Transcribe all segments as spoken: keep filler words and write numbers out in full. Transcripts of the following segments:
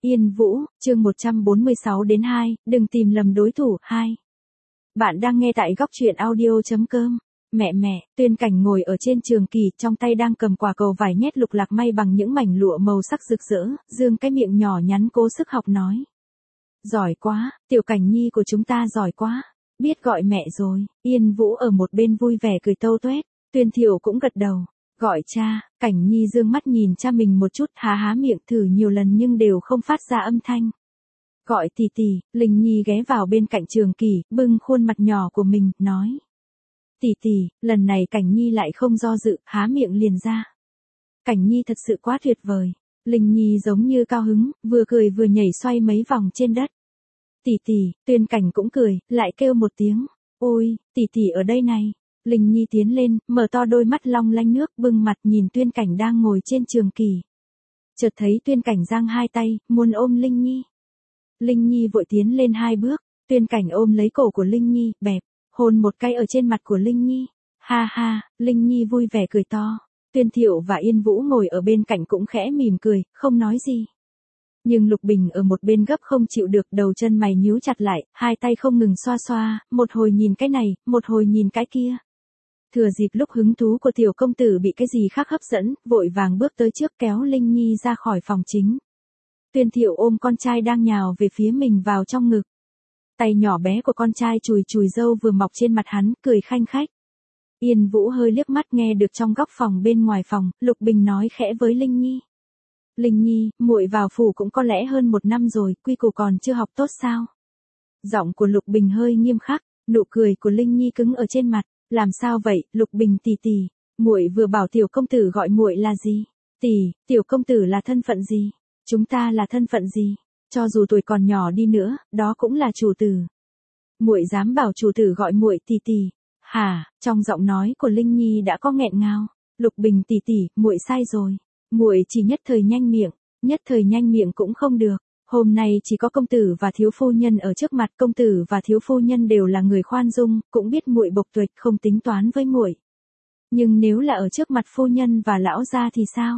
Yên Vũ, chương một trăm bốn mươi sáu đến hai, đừng tìm lầm đối thủ, hai. Bạn đang nghe tại góc truyện audio chấm com. Mẹ mẹ, Tuyên Cảnh ngồi ở trên trường kỳ, trong tay đang cầm quả cầu vải nhét lục lạc may bằng những mảnh lụa màu sắc rực rỡ, dương cái miệng nhỏ nhắn cố sức học nói. Giỏi quá, Tiểu Cảnh Nhi của chúng ta giỏi quá, biết gọi mẹ rồi. Yên Vũ ở một bên vui vẻ cười tâu tuét, Tuyên Thiệu cũng gật đầu. Gọi cha. Cảnh Nhi dương mắt nhìn cha mình một chút, há há miệng thử nhiều lần nhưng đều không phát ra âm thanh. Gọi tỷ tỷ. Linh Nhi ghé vào bên cạnh Trường Kỳ, bưng khuôn mặt nhỏ của mình, nói. Tỷ tỷ, lần này Cảnh Nhi lại không do dự, há miệng liền ra. Cảnh Nhi thật sự quá tuyệt vời. Linh Nhi giống như cao hứng, vừa cười vừa nhảy xoay mấy vòng trên đất. Tỷ tỷ. Tuyên Cảnh cũng cười, lại kêu một tiếng. Ôi, tỷ tỷ ở đây này. Linh Nhi tiến lên, mở to đôi mắt long lanh nước, bưng mặt nhìn Tuyên Cảnh đang ngồi trên trường kỳ. Chợt thấy Tuyên Cảnh giang hai tay, muốn ôm Linh Nhi. Linh Nhi vội tiến lên hai bước, Tuyên Cảnh ôm lấy cổ của Linh Nhi, bẹp, hôn một cái ở trên mặt của Linh Nhi. Ha ha, Linh Nhi vui vẻ cười to. Tuyên Thiệu và Yên Vũ ngồi ở bên cạnh cũng khẽ mỉm cười, không nói gì. Nhưng Lục Bình ở một bên gấp không chịu được, đầu chân mày nhíu chặt lại, hai tay không ngừng xoa xoa, một hồi nhìn cái này, một hồi nhìn cái kia. Thừa dịp lúc hứng thú của tiểu công tử bị cái gì khác hấp dẫn, vội vàng bước tới trước kéo Linh Nhi ra khỏi phòng chính. Tuyên Thiệu ôm con trai đang nhào về phía mình vào trong ngực. Tay nhỏ bé của con trai chùi chùi râu vừa mọc trên mặt hắn, cười khanh khách. Yên Vũ hơi liếc mắt nghe được trong góc phòng bên ngoài phòng, Lục Bình nói khẽ với Linh Nhi. Linh Nhi, muội vào phủ cũng có lẽ hơn một năm rồi, quy củ còn chưa học tốt sao? Giọng của Lục Bình hơi nghiêm khắc, nụ cười của Linh Nhi cứng ở trên mặt. Làm sao vậy, Lục Bình tỷ tỷ, muội vừa bảo tiểu công tử gọi muội là gì? Tỷ, tiểu công tử là thân phận gì? Chúng ta là thân phận gì? Cho dù tuổi còn nhỏ đi nữa, đó cũng là chủ tử. Muội dám bảo chủ tử gọi muội tỷ tỷ? Hả? Trong giọng nói của Linh Nhi đã có nghẹn ngào. Lục Bình tỷ tỷ, muội sai rồi. Muội chỉ nhất thời nhanh miệng, nhất thời nhanh miệng cũng không được. Hôm nay chỉ có công tử và thiếu phu nhân ở trước mặt, công tử và thiếu phu nhân đều là người khoan dung, cũng biết muội bộc tuệch không tính toán với muội. Nhưng nếu là ở trước mặt phu nhân và lão gia thì sao?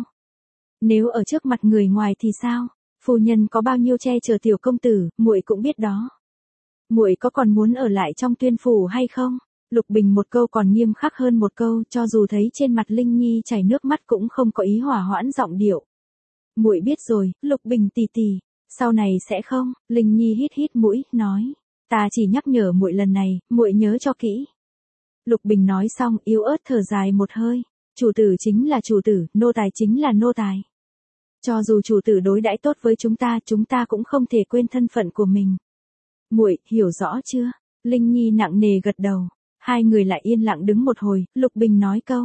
Nếu ở trước mặt người ngoài thì sao? Phu nhân có bao nhiêu che chở tiểu công tử, muội cũng biết đó. Muội có còn muốn ở lại trong Tuyên phủ hay không? Lục Bình một câu còn nghiêm khắc hơn một câu, cho dù thấy trên mặt Linh Nhi chảy nước mắt cũng không có ý hòa hoãn giọng điệu. Muội biết rồi, Lục Bình tỷ tỷ. Sau này sẽ không. Linh Nhi hít hít mũi, nói. Ta chỉ nhắc nhở muội lần này, muội nhớ cho kỹ. Lục Bình nói xong, yếu ớt thở dài một hơi. Chủ tử chính là chủ tử, nô tài chính là nô tài. Cho dù chủ tử đối đãi tốt với chúng ta, chúng ta cũng không thể quên thân phận của mình. Muội, hiểu rõ chưa? Linh Nhi nặng nề gật đầu. Hai người lại yên lặng đứng một hồi, Lục Bình nói câu.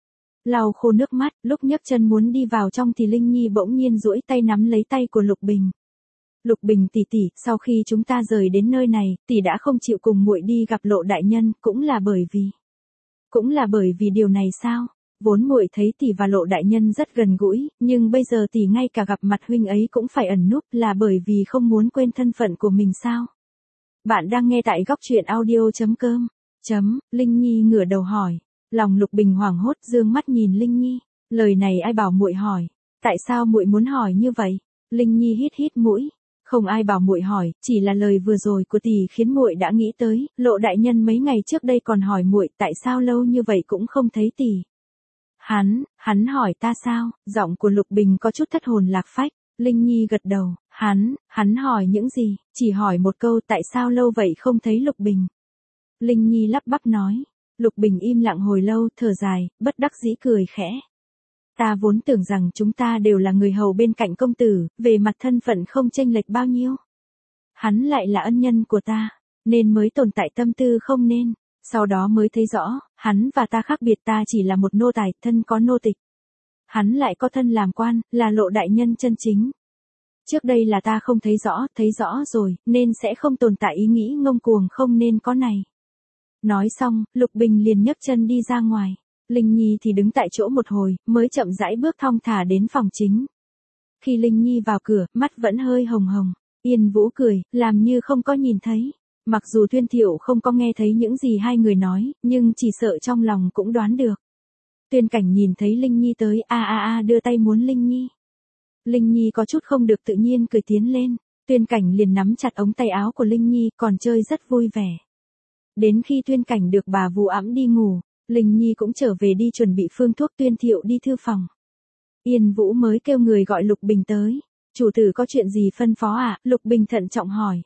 Lau khô nước mắt, lúc nhấc chân muốn đi vào trong thì Linh Nhi bỗng nhiên duỗi tay nắm lấy tay của Lục Bình. Lục Bình tỷ tỷ, sau khi chúng ta rời đến nơi này, tỷ đã không chịu cùng muội đi gặp Lộ đại nhân, cũng là bởi vì Cũng là bởi vì điều này sao? Vốn muội thấy tỷ và Lộ đại nhân rất gần gũi, nhưng bây giờ tỷ ngay cả gặp mặt huynh ấy cũng phải ẩn núp, là bởi vì không muốn quên thân phận của mình sao? Bạn đang nghe tại góc truyện audio chấm com. Chấm, Linh Nhi ngửa đầu hỏi. Lòng Lục Bình hoảng hốt, dương mắt nhìn Linh Nhi. Lời này ai bảo muội hỏi? Tại sao muội muốn hỏi như vậy? Linh Nhi hít hít mũi. Không ai bảo muội hỏi, chỉ là lời vừa rồi của tỷ khiến muội đã nghĩ tới, Lộ đại nhân mấy ngày trước đây còn hỏi muội tại sao lâu như vậy cũng không thấy tỷ. Hắn, hắn hỏi ta sao? Giọng của Lục Bình có chút thất hồn lạc phách. Linh Nhi gật đầu. Hắn, hắn hỏi những gì? Chỉ hỏi một câu tại sao lâu vậy không thấy Lục Bình. Linh Nhi lắp bắp nói. Lục Bình im lặng hồi lâu, thở dài, bất đắc dĩ cười khẽ. Ta vốn tưởng rằng chúng ta đều là người hầu bên cạnh công tử, về mặt thân phận không chênh lệch bao nhiêu. Hắn lại là ân nhân của ta, nên mới tồn tại tâm tư không nên. Sau đó mới thấy rõ, hắn và ta khác biệt, ta chỉ là một nô tài, thân có nô tịch. Hắn lại có thân làm quan, là Lộ đại nhân chân chính. Trước đây là ta không thấy rõ, thấy rõ rồi, nên sẽ không tồn tại ý nghĩ ngông cuồng không nên có này. Nói xong, Lục Bình liền nhấc chân đi ra ngoài. Linh Nhi thì đứng tại chỗ một hồi, mới chậm rãi bước thong thả đến phòng chính. Khi Linh Nhi vào cửa, mắt vẫn hơi hồng hồng. Yên Vũ cười, làm như không có nhìn thấy. Mặc dù Tuyên Thiệu không có nghe thấy những gì hai người nói, nhưng chỉ sợ trong lòng cũng đoán được. Tuyên Cảnh nhìn thấy Linh Nhi tới, a a a đưa tay muốn Linh Nhi. Linh Nhi có chút không được tự nhiên cười tiến lên, Tuyên Cảnh liền nắm chặt ống tay áo của Linh Nhi, còn chơi rất vui vẻ. Đến khi Tuyên Cảnh được bà vú ẵm đi ngủ, Linh Nhi cũng trở về đi chuẩn bị phương thuốc Tuyên Thiệu đi thư phòng. Yên Vũ mới kêu người gọi Lục Bình tới. Chủ tử có chuyện gì phân phó à? Lục Bình thận trọng hỏi.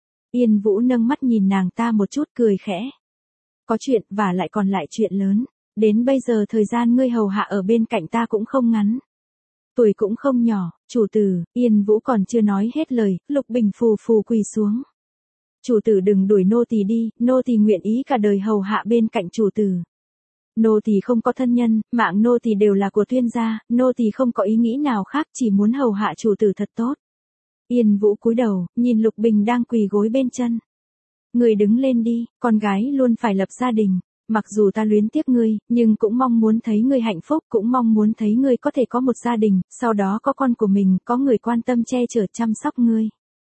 Yên Vũ nâng mắt nhìn nàng ta một chút cười khẽ. Có chuyện, và lại còn lại chuyện lớn. Đến bây giờ thời gian ngươi hầu hạ ở bên cạnh ta cũng không ngắn. Tuổi cũng không nhỏ, chủ tử. Yên Vũ còn chưa nói hết lời, Lục Bình phù phù quỳ xuống. Chủ tử đừng đuổi nô tỳ đi, nô tỳ nguyện ý cả đời hầu hạ bên cạnh chủ tử. Nô tỳ không có thân nhân, mạng nô tỳ đều là của Tuyên gia, nô tỳ không có ý nghĩ nào khác, chỉ muốn hầu hạ chủ tử thật tốt. Yên Vũ cúi đầu, nhìn Lục Bình đang quỳ gối bên chân. Người đứng lên đi, con gái luôn phải lập gia đình. Mặc dù ta luyến tiếc ngươi, nhưng cũng mong muốn thấy ngươi hạnh phúc, cũng mong muốn thấy ngươi có thể có một gia đình, sau đó có con của mình, có người quan tâm che chở chăm sóc ngươi.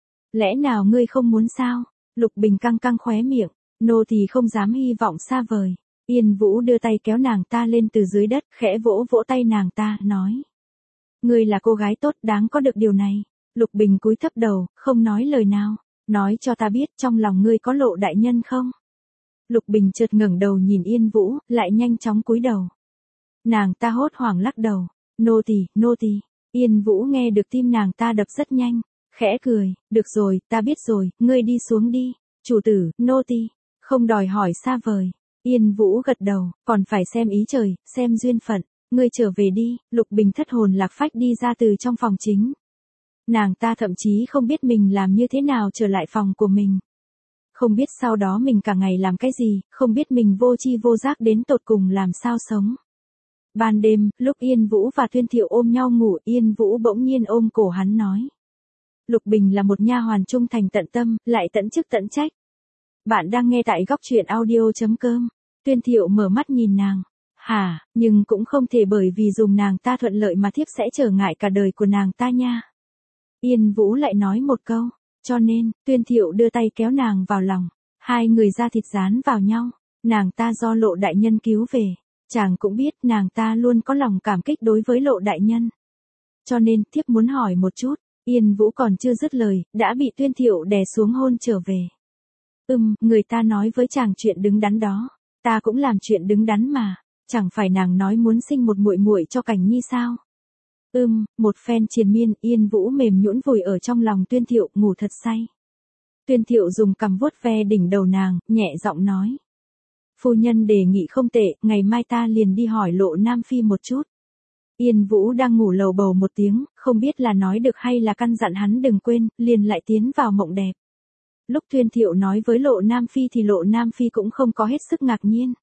Lẽ nào ngươi không muốn sao? Lục Bình căng căng khóe miệng, nô tỳ không dám hy vọng xa vời. Yên Vũ đưa tay kéo nàng ta lên từ dưới đất, khẽ vỗ vỗ tay nàng ta, nói. Ngươi là cô gái tốt, đáng có được điều này. Lục Bình cúi thấp đầu, không nói lời nào. Nói cho ta biết trong lòng ngươi có Lộ đại nhân không? Lục Bình chợt ngẩng đầu nhìn Yên Vũ, lại nhanh chóng cúi đầu. Nàng ta hốt hoảng lắc đầu. Nô tỳ, nô tỳ. Yên Vũ nghe được tim nàng ta đập rất nhanh. Khẽ cười, được rồi, ta biết rồi, ngươi đi xuống đi. Chủ tử, nô tỳ. Không đòi hỏi xa vời. Yên Vũ gật đầu, còn phải xem ý trời, xem duyên phận. Ngươi trở về đi. Lục Bình thất hồn lạc phách đi ra từ trong phòng chính. Nàng ta thậm chí không biết mình làm như thế nào trở lại phòng của mình. Không biết sau đó mình cả ngày làm cái gì, không biết mình vô tri vô giác đến tột cùng làm sao sống. Ban đêm, lúc Yên Vũ và Tuyên Thiệu ôm nhau ngủ, Yên Vũ bỗng nhiên ôm cổ hắn nói. Lục Bình là một nha hoàn trung thành tận tâm, lại tận chức tận trách. Bạn đang nghe tại góc truyện audio chấm com. Tuyên Thiệu mở mắt nhìn nàng. Hả, nhưng cũng không thể bởi vì dùng nàng ta thuận lợi mà thiếp sẽ trở ngại cả đời của nàng ta nha. Yên Vũ lại nói một câu. Cho nên, Tuyên Thiệu đưa tay kéo nàng vào lòng. Hai người da thịt dán vào nhau. Nàng ta do Lộ đại nhân cứu về. Chàng cũng biết nàng ta luôn có lòng cảm kích đối với Lộ đại nhân. Cho nên, thiếp muốn hỏi một chút. Yên Vũ còn chưa dứt lời, đã bị Tuyên Thiệu đè xuống hôn trở về. Ừm, người ta nói với chàng chuyện đứng đắn đó. Ta cũng làm chuyện đứng đắn mà. Chẳng phải nàng nói muốn sinh một muội muội cho Cảnh Nhi sao? Ừm, một phen triền miên, Yên Vũ mềm nhũn vùi ở trong lòng Tuyên Thiệu, ngủ thật say. Tuyên Thiệu dùng cằm vuốt ve đỉnh đầu nàng, nhẹ giọng nói. Phu nhân đề nghị không tệ, ngày mai ta liền đi hỏi Lộ Nam Phi một chút. Yên Vũ đang ngủ lầu bầu một tiếng, không biết là nói được hay là căn dặn hắn đừng quên, liền lại tiến vào mộng đẹp. Lúc Tuyên Thiệu nói với Lộ Nam Phi thì Lộ Nam Phi cũng không có hết sức ngạc nhiên.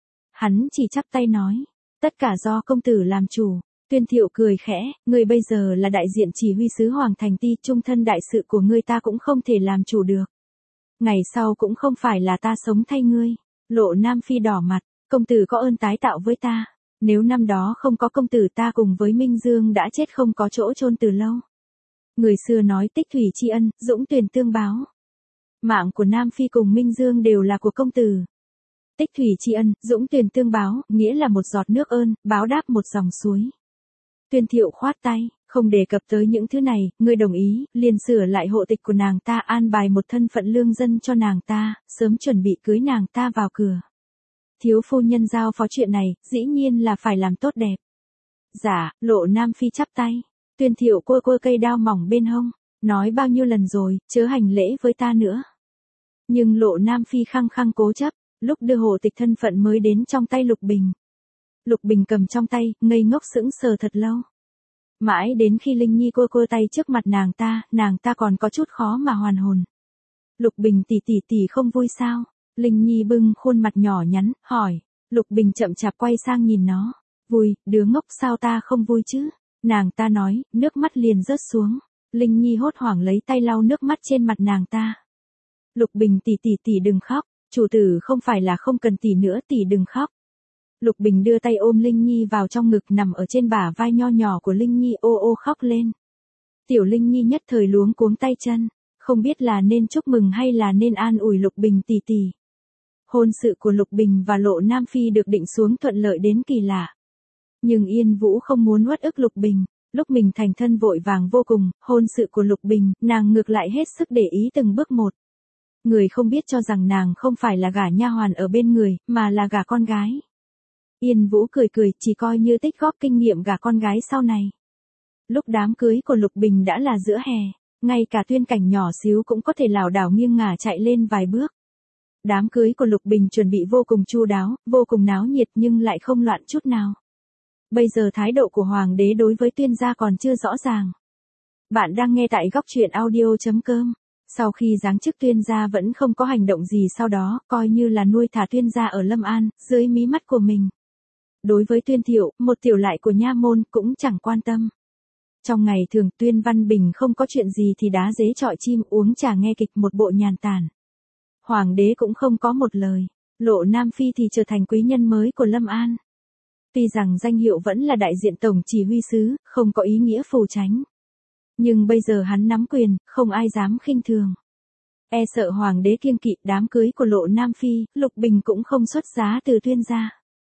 Hắn chỉ chắp tay nói, tất cả do công tử làm chủ. Tuyên Thiệu cười khẽ, ngươi bây giờ là đại diện chỉ huy sứ Hoàng Thành Ti, trung thân đại sự của ngươi ta cũng không thể làm chủ được. Ngày sau cũng không phải là ta sống thay ngươi. Lộ Nam Phi đỏ mặt, công tử có ơn tái tạo với ta. Nếu năm đó không có công tử ta cùng với Minh Dương đã chết không có chỗ chôn từ lâu. Người xưa nói tích thủy tri ân, dũng tuyển tương báo. Mạng của Nam Phi cùng Minh Dương đều là của công tử. Tích thủy tri ân, dũng tuyển tương báo, nghĩa là một giọt nước ơn, báo đáp một dòng suối. Tuyên Thiệu khoát tay, không đề cập tới những thứ này, ngươi đồng ý, liền sửa lại hộ tịch của nàng ta, an bài một thân phận lương dân cho nàng ta, sớm chuẩn bị cưới nàng ta vào cửa. Thiếu phu nhân giao phó chuyện này, dĩ nhiên là phải làm tốt đẹp. Dạ, Lộ Nam Phi chắp tay. Tuyên Thiệu cua cua cây đao mỏng bên hông, nói bao nhiêu lần rồi, chớ hành lễ với ta nữa. Nhưng Lộ Nam Phi khăng khăng cố chấp, lúc đưa hộ tịch thân phận mới đến trong tay Lục Bình. Lục Bình cầm trong tay, ngây ngốc sững sờ thật lâu. Mãi đến khi Linh Nhi cua cua tay trước mặt nàng ta, nàng ta còn có chút khó mà hoàn hồn. Lục Bình tỷ tỷ tỷ không vui sao? Linh Nhi bưng khuôn mặt nhỏ nhắn, hỏi. Lục Bình chậm chạp quay sang nhìn nó. Vui, đứa ngốc sao ta không vui chứ? Nàng ta nói, nước mắt liền rớt xuống. Linh Nhi hốt hoảng lấy tay lau nước mắt trên mặt nàng ta. Lục Bình tỷ tỷ tỷ đừng khóc, chủ tử không phải là không cần tỷ nữa, tỷ đừng khóc. Lục Bình đưa tay ôm Linh Nhi vào trong ngực, nằm ở trên bả vai nho nhỏ của Linh Nhi, ô ô khóc lên. Tiểu Linh Nhi nhất thời luống cuống tay chân, không biết là nên chúc mừng hay là nên an ủi Lục Bình tỷ tỷ. Hôn sự của Lục Bình và Lộ Nam Phi được định xuống thuận lợi đến kỳ lạ. Nhưng Yên Vũ không muốn uất ức Lục Bình, Lúc mình thành thân vội vàng vô cùng, hôn sự của Lục Bình, nàng ngược lại hết sức để ý từng bước một. Người không biết cho rằng nàng không phải là gả nha hoàn ở bên người, mà là gả con gái. Yên Vũ cười cười, chỉ coi như tích góp kinh nghiệm gả con gái sau này. Lúc đám cưới của Lục Bình đã là giữa hè, ngay cả Tuyên Cảnh nhỏ xíu cũng có thể lảo đảo nghiêng ngả chạy lên vài bước. Đám cưới của Lục Bình chuẩn bị vô cùng chu đáo, vô cùng náo nhiệt nhưng lại không loạn chút nào. Bây giờ thái độ của Hoàng đế đối với Tuyên gia còn chưa rõ ràng. Bạn đang nghe tại góc truyện audio chấm com. Sau khi giáng chức Tuyên gia vẫn không có hành động gì sau đó, coi như là nuôi thả Tuyên gia ở Lâm An, dưới mí mắt của mình. Đối với Tuyên Thiệu, một tiểu lại của nha môn cũng chẳng quan tâm. Trong ngày thường Tuyên Văn Bình không có chuyện gì thì đá dế chọi chim, uống trà nghe kịch, một bộ nhàn tản. Hoàng đế cũng không có một lời. Lộ Nam Phi thì trở thành quý nhân mới của Lâm An. Tuy rằng danh hiệu vẫn là đại diện tổng chỉ huy sứ, không có ý nghĩa phù chánh. Nhưng bây giờ hắn nắm quyền, không ai dám khinh thường. E sợ Hoàng đế kiêng kỵ đám cưới của Lộ Nam Phi, Lục Bình cũng không xuất giá từ Tuyên gia.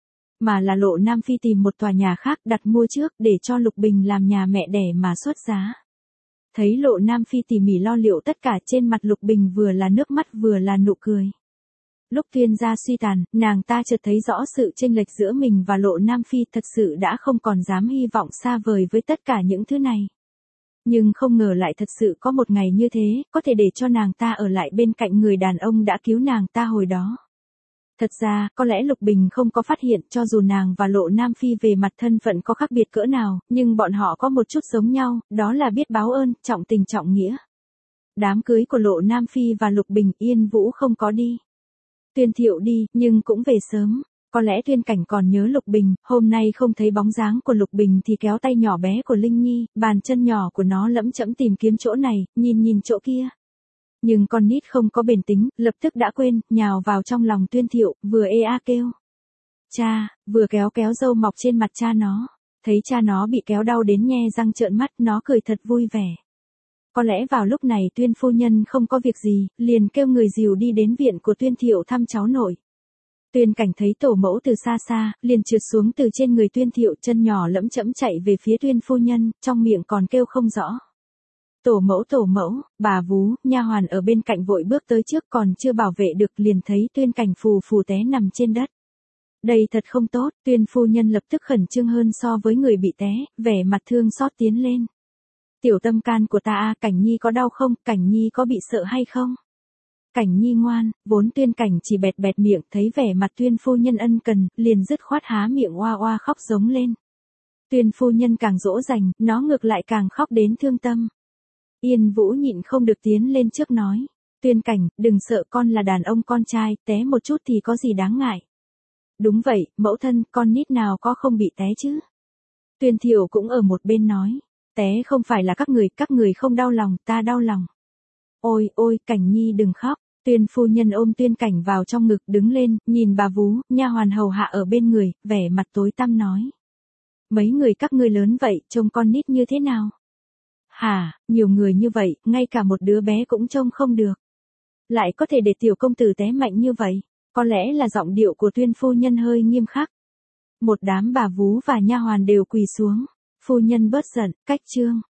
Mà là Lộ Nam Phi tìm một tòa nhà khác đặt mua trước để cho Lục Bình làm nhà mẹ đẻ mà xuất giá. Thấy Lộ Nam Phi tỉ mỉ lo liệu tất cả, trên mặt Lục Bình vừa là nước mắt vừa là nụ cười. Lúc Tuyên gia suy tàn, nàng ta chợt thấy rõ sự chênh lệch giữa mình và Lộ Nam Phi, thật sự đã không còn dám hy vọng xa vời với tất cả những thứ này. Nhưng không ngờ lại thật sự có một ngày như thế, có thể để cho nàng ta ở lại bên cạnh người đàn ông đã cứu nàng ta hồi đó. Thật ra, có lẽ Lục Bình không có phát hiện, cho dù nàng và Lộ Nam Phi về mặt thân phận có khác biệt cỡ nào, nhưng bọn họ có một chút giống nhau, đó là biết báo ơn, trọng tình trọng nghĩa. Đám cưới của Lộ Nam Phi và Lục Bình, Yên Vũ không có đi. Tuyên Thiệu đi, nhưng cũng về sớm. Có lẽ Tuyên Cảnh còn nhớ Lục Bình, hôm nay không thấy bóng dáng của Lục Bình thì kéo tay nhỏ bé của Linh Nhi, bàn chân nhỏ của nó lẫm chẫm tìm kiếm chỗ này, nhìn nhìn chỗ kia. Nhưng con nít không có bền tính, lập tức đã quên, nhào vào trong lòng Tuyên Thiệu, vừa ê a kêu. Cha, vừa kéo kéo râu mọc trên mặt cha nó. Thấy cha nó bị kéo đau đến nhe răng trợn mắt, nó cười thật vui vẻ. Có lẽ vào lúc này Tuyên phu nhân không có việc gì, liền kêu người dìu đi đến viện của Tuyên Thiệu thăm cháu nội. Tuyên Cảnh thấy tổ mẫu từ xa xa, liền trượt xuống từ trên người Tuyên Thiệu, chân nhỏ lẫm chẫm chạy về phía Tuyên phu nhân, trong miệng còn kêu không rõ. Tổ mẫu tổ mẫu, bà Vú, nha hoàn ở bên cạnh vội bước tới trước, còn chưa bảo vệ được liền thấy Tuyên Cảnh phù phù té nằm trên đất. Đây thật không tốt, Tuyên phu nhân lập tức khẩn trương hơn so với người bị té, vẻ mặt thương xót tiến lên. Tiểu tâm can của ta a, Cảnh Nhi có đau không, Cảnh Nhi có bị sợ hay không? Cảnh Nhi ngoan, vốn Tuyên Cảnh chỉ bẹt bẹt miệng, thấy vẻ mặt Tuyên phu nhân ân cần, liền dứt khoát há miệng oa oa khóc giống lên. Tuyên phu nhân càng dỗ dành, nó ngược lại càng khóc đến thương tâm. Yên Vũ nhịn không được tiến lên trước nói. Tuyên Cảnh, đừng sợ, con là đàn ông con trai, té một chút thì có gì đáng ngại. Đúng vậy, mẫu thân, con nít nào có không bị té chứ. Tuyên Thiệu cũng ở một bên nói. Té không phải là các người, các người không đau lòng, ta đau lòng. Ôi, ôi, Cảnh Nhi đừng khóc. Tuyên phu nhân ôm Tuyên Cảnh vào trong ngực, đứng lên, nhìn bà Vú, nha hoàn hầu hạ ở bên người, vẻ mặt tối tăm nói. Mấy người các ngươi lớn vậy, trông con nít như thế nào? Hả, nhiều người như vậy, ngay cả một đứa bé cũng trông không được. Lại có thể để tiểu công tử té mạnh như vậy, có lẽ là giọng điệu của Tuyên phu nhân hơi nghiêm khắc. Một đám bà Vú và nha hoàn đều quỳ xuống. Phu nhân bớt giận, cách chương.